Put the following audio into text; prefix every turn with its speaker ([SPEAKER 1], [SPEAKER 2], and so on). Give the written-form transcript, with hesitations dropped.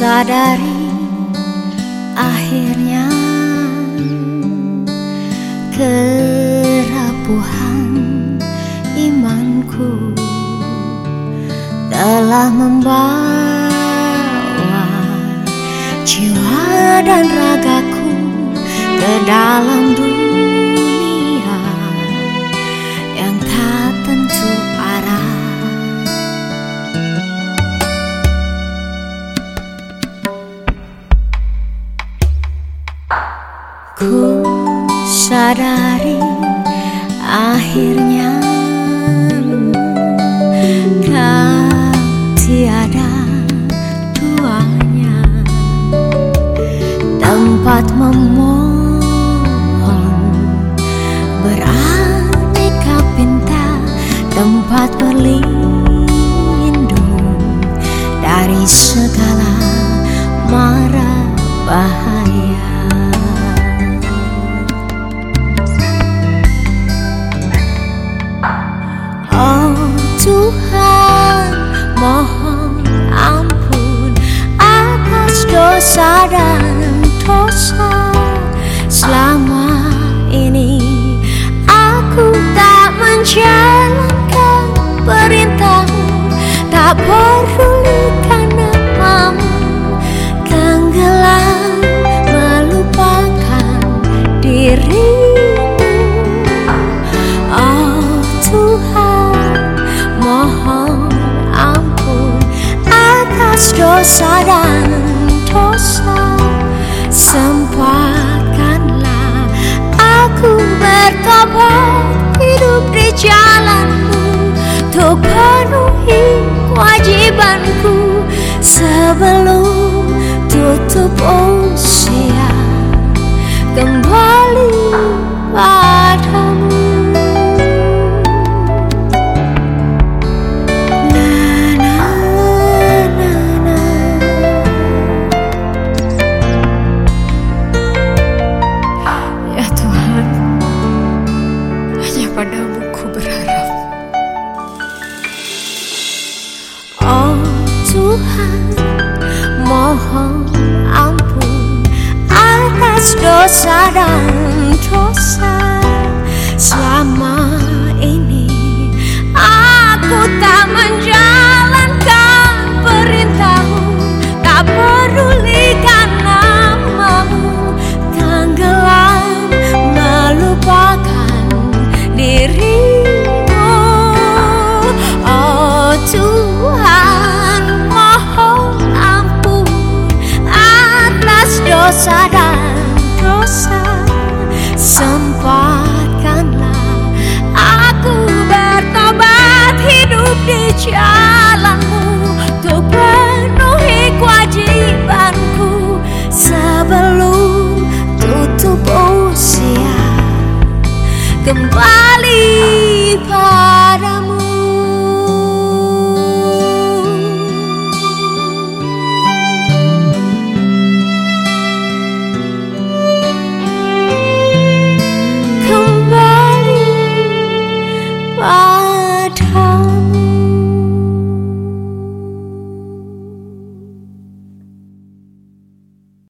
[SPEAKER 1] sadari akhirnya kerapuhan imanku telah membawa jiwa dan ragaku ke dalam dunia yang tak tentu arah. Ku sadari akhirnya kau tiada duanya, tempat memohon beraneka pinta, tempat berlindung dari segala mara bahaya. Oh Tuhan, mohon ampun atas dosa dan dosa. Selama ini aku tak menjalankan perintah-Mu, tak pedulikan namamu, tenggelam melupakan dirimu. Oh Tuhan, mohon ampun atas dosa dan dosa. Sempatkanlah aku bertobat, hidup di jalan-Mu, untuk penuhi kewajibanku sebelum tutup usia kembali padamu.
[SPEAKER 2] Padamu ku berharap.
[SPEAKER 1] Oh Tuhan, mohon ampun atas dosa dan dosa. Selama ini aku tak menjalankan perintah-Mu, tak pedulikan namamu, tenggelam melupakan dirimu. Oh Tuhan, mohon ampun atas dosa dan dosa. Sempatkanlah aku bertobat, hidup di jalan